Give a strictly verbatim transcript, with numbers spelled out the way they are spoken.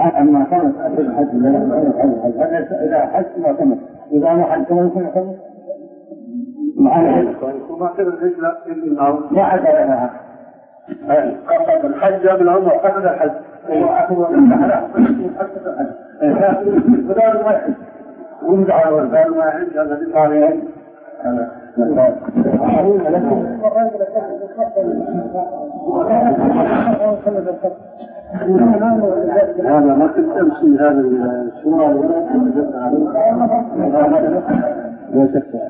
أما كانت أجل الحج إذا حج ما تمت إذا ما حج ما يكون يحج معنا وما كان الرجل إلا النار ما عدا لها قصد الحج بالعمر أخذ الحج وأخذ على الحج بدار ما يحج ومدعى والبال ما يحج هذا في طارئ هذا ما كنت أمشي هذا الصورة ولا كنت أمشي هذا